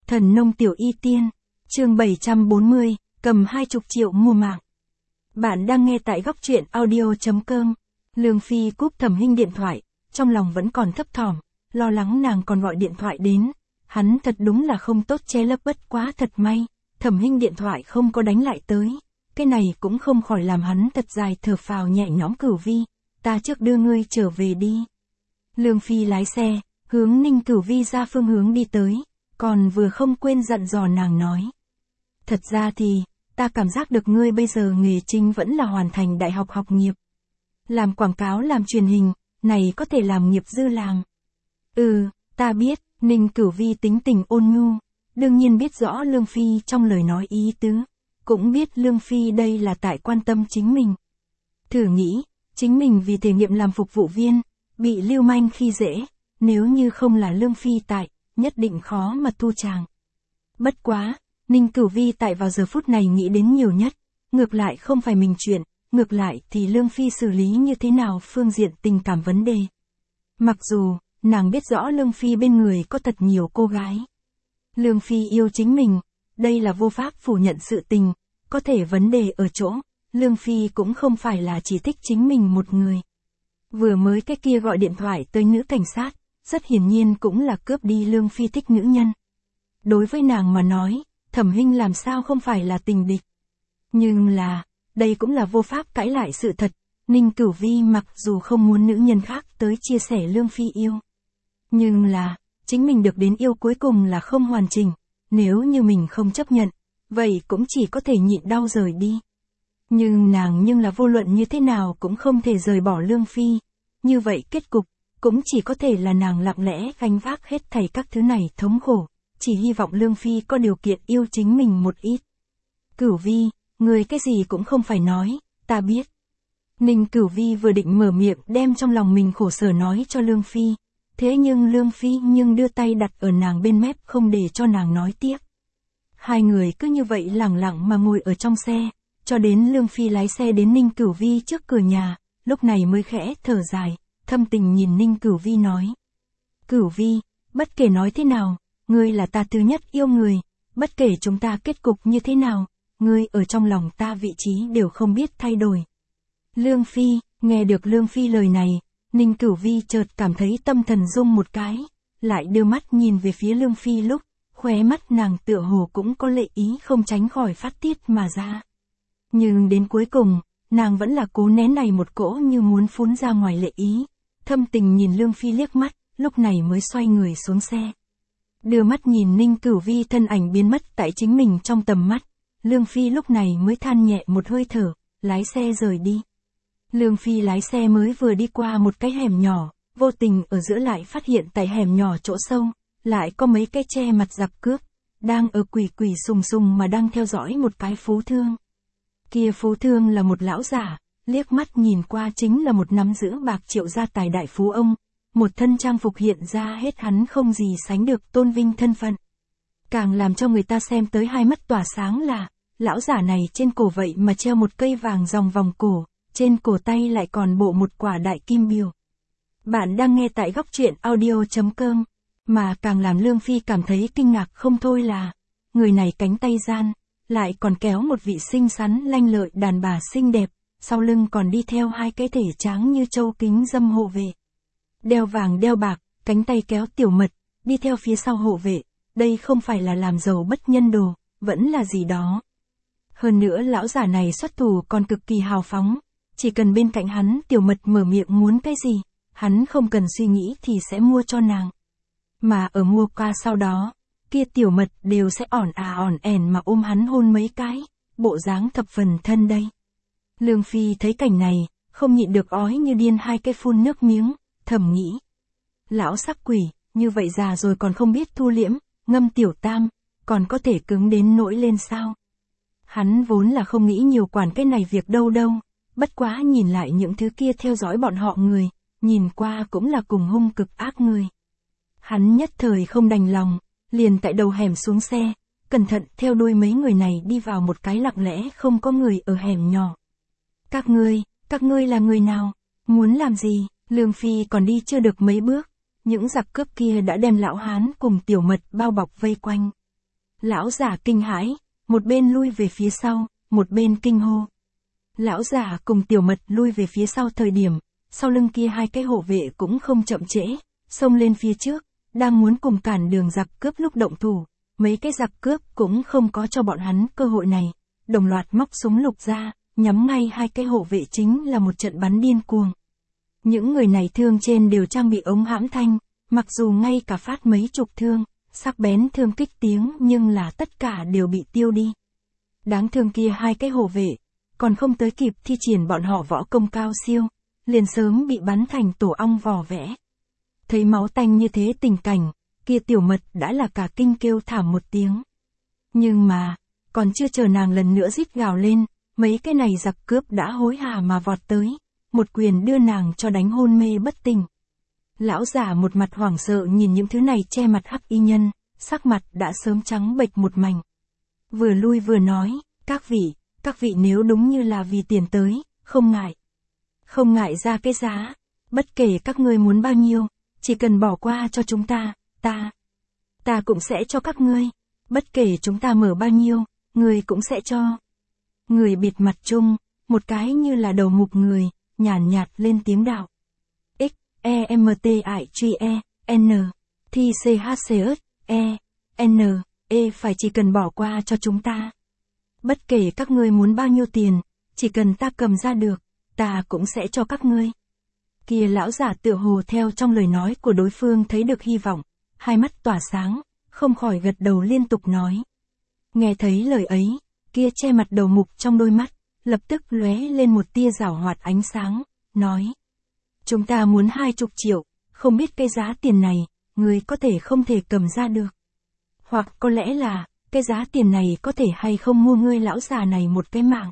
Thần nông tiểu y tiên, chương 740, cầm 20 triệu mua mạng. Bạn đang nghe tại góc truyện audio.com. Lương Phi cúp Thẩm Hinh điện thoại, trong lòng vẫn còn thấp thỏm, lo lắng nàng còn gọi điện thoại đến. Hắn thật đúng là không tốt che lấp, bất quá thật may, Thẩm Hinh điện thoại không có đánh lại tới. Cái này cũng không khỏi làm hắn thật dài thở phào nhẹ nhõm. Cửu Vi, ta trước đưa ngươi trở về đi. Lương Phi lái xe, hướng Ninh Cửu Vi ra phương hướng đi tới, còn vừa không quên dặn dò nàng nói. Thật ra thì, ta cảm giác được ngươi bây giờ nghề chính vẫn là hoàn thành đại học học nghiệp. Làm quảng cáo, làm truyền hình, này có thể làm nghiệp dư làm. Ta biết. Ninh Cửu Vi tính tình ôn nhu, đương nhiên biết rõ Lương Phi trong lời nói ý tứ, cũng biết Lương Phi đây là tại quan tâm chính mình. Thử nghĩ, chính mình vì thể nghiệm làm phục vụ viên, bị lưu manh khi dễ, nếu như không là Lương Phi tại, nhất định khó mà thu chàng. Bất quá, Ninh Cửu Vi tại vào giờ phút này nghĩ đến nhiều nhất, ngược lại không phải mình chuyện, ngược lại thì Lương Phi xử lý như thế nào phương diện tình cảm vấn đề. Mặc dù, nàng biết rõ Lương Phi bên người có thật nhiều cô gái. Lương Phi yêu chính mình, đây là vô pháp phủ nhận sự tình, có thể vấn đề ở chỗ, Lương Phi cũng không phải là chỉ thích chính mình một người. Vừa mới cái kia gọi điện thoại tới nữ cảnh sát, rất hiển nhiên cũng là cướp đi Lương Phi thích nữ nhân. Đối với nàng mà nói, Thẩm Hinh làm sao không phải là tình địch. Nhưng là, đây cũng là vô pháp cãi lại sự thật, Ninh Cửu Vi mặc dù không muốn nữ nhân khác tới chia sẻ Lương Phi yêu. Nhưng là, chính mình được đến yêu cuối cùng là không hoàn chỉnh, nếu như mình không chấp nhận, vậy cũng chỉ có thể nhịn đau rời đi. Nhưng là vô luận như thế nào cũng không thể rời bỏ Lương Phi, như vậy kết cục, cũng chỉ có thể là nàng lặng lẽ gánh vác hết thảy các thứ này thống khổ, chỉ hy vọng Lương Phi có điều kiện yêu chính mình một ít. Cửu Vi, người cái gì cũng không phải nói, ta biết. Ninh Cửu Vi vừa định mở miệng đem trong lòng mình khổ sở nói cho Lương Phi, thế nhưng Lương Phi đưa tay đặt ở nàng bên mép không để cho nàng nói tiếp. Hai người cứ như vậy lẳng lặng mà ngồi ở trong xe, cho đến Lương Phi lái xe đến Ninh Cửu Vi trước cửa nhà, lúc này mới khẽ thở dài, thâm tình nhìn Ninh Cửu Vi nói. Cửu Vi, bất kể nói thế nào, ngươi là ta thứ nhất yêu người, bất kể chúng ta kết cục như thế nào, ngươi ở trong lòng ta vị trí đều không biết thay đổi. Lương Phi, nghe được Lương Phi lời này, Ninh Cửu Vi chợt cảm thấy tâm thần rung một cái, lại đưa mắt nhìn về phía Lương Phi lúc, khóe mắt nàng tựa hồ cũng có lệ ý không tránh khỏi phát tiết mà ra. Nhưng đến cuối cùng, nàng vẫn là cố nén này một cỗ như muốn phun ra ngoài lệ ý, thâm tình nhìn Lương Phi liếc mắt, lúc này mới xoay người xuống xe. Đưa mắt nhìn Ninh Cửu Vi thân ảnh biến mất tại chính mình trong tầm mắt, Lương Phi lúc này mới than nhẹ một hơi thở, lái xe rời đi. Lương Phi lái xe mới vừa đi qua một cái hẻm nhỏ, vô tình ở giữa lại phát hiện tại hẻm nhỏ chỗ sâu, lại có mấy cái che mặt giặc cướp, đang ở quỳ quỳ sùng sùng mà đang theo dõi một cái phú thương. Kia phú thương là một lão giả, liếc mắt nhìn qua chính là một nắm giữ bạc triệu gia tài đại phú ông, một thân trang phục hiện ra hết hắn không gì sánh được tôn vinh thân phận. Càng làm cho người ta xem tới hai mắt tỏa sáng là, lão giả này trên cổ vậy mà treo một cây vàng ròng vòng cổ, trên cổ tay lại còn bộ một quả đại kim biểu. Bạn đang nghe tại góc truyện audio.com, mà càng làm Lương Phi cảm thấy kinh ngạc không thôi là, người này cánh tay gian, lại còn kéo một vị xinh xắn lanh lợi đàn bà xinh đẹp, sau lưng còn đi theo hai cái thể tráng như châu kính dâm hộ vệ. Đeo vàng đeo bạc, cánh tay kéo tiểu mật, đi theo phía sau hộ vệ, đây không phải là làm giàu bất nhân đồ, vẫn là gì đó. Hơn nữa lão giả này xuất thủ còn cực kỳ hào phóng, chỉ cần bên cạnh hắn tiểu mật mở miệng muốn cái gì, hắn không cần suy nghĩ thì sẽ mua cho nàng. Mà ở mua qua sau đó, kia tiểu mật đều sẽ ỏn ẻn mà ôm hắn hôn mấy cái, bộ dáng thập phần thân đây. Lương Phi thấy cảnh này, không nhịn được ói như điên hai cái phun nước miếng, thầm nghĩ. Lão sắc quỷ, như vậy già rồi còn không biết thu liễm, ngâm tiểu tam, còn có thể cứng đến nỗi lên sao. Hắn vốn là không nghĩ nhiều quản cái này việc đâu, bất quá nhìn lại những thứ kia theo dõi bọn họ người, nhìn qua cũng là cùng hung cực ác người. Hắn nhất thời không đành lòng, liền tại đầu hẻm xuống xe, cẩn thận theo đuôi mấy người này đi vào một cái lặng lẽ không có người ở hẻm nhỏ. Các ngươi là người nào? Muốn làm gì? Lương Phi còn đi chưa được mấy bước, những giặc cướp kia đã đem lão hán cùng tiểu mật bao bọc vây quanh. Lão giả kinh hãi, một bên lui về phía sau, một bên kinh hô. Lão giả cùng Tiểu Mật lui về phía sau thời điểm, sau lưng kia hai cái hộ vệ cũng không chậm trễ, xông lên phía trước, đang muốn cùng cản đường giặc cướp lúc động thủ, mấy cái giặc cướp cũng không có cho bọn hắn cơ hội này, đồng loạt móc súng lục ra, nhắm ngay hai cái hộ vệ chính là một trận bắn điên cuồng. Những người này thương trên đều trang bị ống hãm thanh, mặc dù ngay cả phát mấy chục thương, sắc bén thương kích tiếng nhưng là tất cả đều bị tiêu đi. Đáng thương kia hai cái hộ vệ, còn không tới kịp thi triển bọn họ võ công cao siêu, liền sớm bị bắn thành tổ ong vò vẽ. Thấy máu tanh như thế tình cảnh, kia Tiểu Mật đã là cả kinh kêu thảm một tiếng. Nhưng mà, còn chưa chờ nàng lần nữa rít gào lên, mấy cái này giặc cướp đã hối hả mà vọt tới, một quyền đưa nàng cho đánh hôn mê bất tỉnh. Lão giả một mặt hoảng sợ nhìn những thứ này che mặt hắc y nhân, sắc mặt đã sớm trắng bệch một mảnh. Vừa lui vừa nói, các vị nếu đúng như là vì tiền tới, không ngại ra cái giá, bất kể các ngươi muốn bao nhiêu, chỉ cần bỏ qua cho chúng ta, ta cũng sẽ cho các ngươi, bất kể chúng ta mở bao nhiêu, người cũng sẽ cho. Người bịt mặt chung, một cái như là đầu mục người, nhàn nhạt lên tiếng đạo. Phải chỉ cần bỏ qua cho chúng ta. Bất kể các ngươi muốn bao nhiêu tiền, chỉ cần ta cầm ra được, ta cũng sẽ cho các ngươi. Kia lão giả tựa hồ theo trong lời nói của đối phương thấy được hy vọng, hai mắt tỏa sáng, không khỏi gật đầu liên tục nói. Nghe thấy lời ấy, kia che mặt đầu mục trong đôi mắt, lập tức lóe lên một tia giảo hoạt ánh sáng, nói. Chúng ta muốn 20 triệu, không biết cái giá tiền này, người có thể không thể cầm ra được. Hoặc có lẽ là, cái giá tiền này có thể hay không mua ngươi lão già này một cái mạng.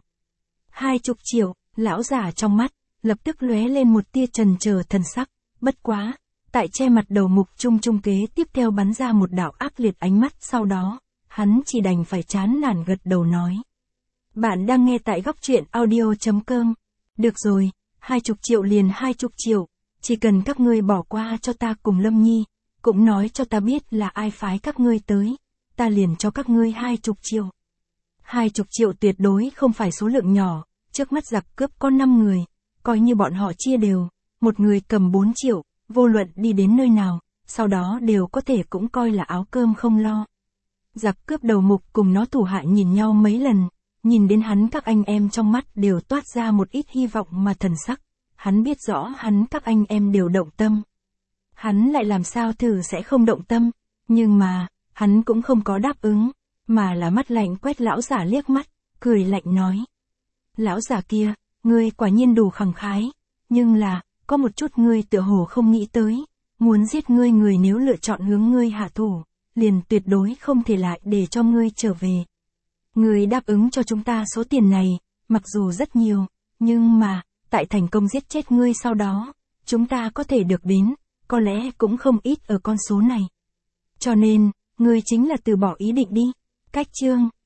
20 triệu, lão già trong mắt, lập tức lóe lên một tia trần chờ thần sắc, bất quá, tại che mặt đầu mục trung kế tiếp theo bắn ra một đạo ác liệt ánh mắt sau đó, hắn chỉ đành phải chán nản gật đầu nói. Bạn đang nghe tại góc truyện audio.com. Được rồi, 20 triệu liền 20 triệu, chỉ cần các ngươi bỏ qua cho ta cùng Lâm Nhi, cũng nói cho ta biết là ai phái các ngươi tới, ta liền cho các ngươi 20 triệu. 20 triệu tuyệt đối không phải số lượng nhỏ, trước mắt giặc cướp có 5 người, coi như bọn họ chia đều, một người cầm 4 triệu, vô luận đi đến nơi nào, sau đó đều có thể cũng coi là áo cơm không lo. Giặc cướp đầu mục cùng nó thủ hạ nhìn nhau mấy lần, nhìn đến hắn các anh em trong mắt đều toát ra một ít hy vọng mà thần sắc, hắn biết rõ hắn các anh em đều động tâm. Hắn lại làm sao thử sẽ không động tâm, nhưng mà, hắn cũng không có đáp ứng, mà là mắt lạnh quét lão giả liếc mắt, cười lạnh nói. Lão giả kia, ngươi quả nhiên đủ khẳng khái, nhưng là, có một chút ngươi tựa hồ không nghĩ tới, muốn giết ngươi người nếu lựa chọn hướng ngươi hạ thủ, liền tuyệt đối không thể lại để cho ngươi trở về. Ngươi đáp ứng cho chúng ta số tiền này, mặc dù rất nhiều, nhưng mà, tại thành công giết chết ngươi sau đó, chúng ta có thể được đến, có lẽ cũng không ít ở con số này. Cho nên, ngươi chính là từ bỏ ý định đi. Cách chương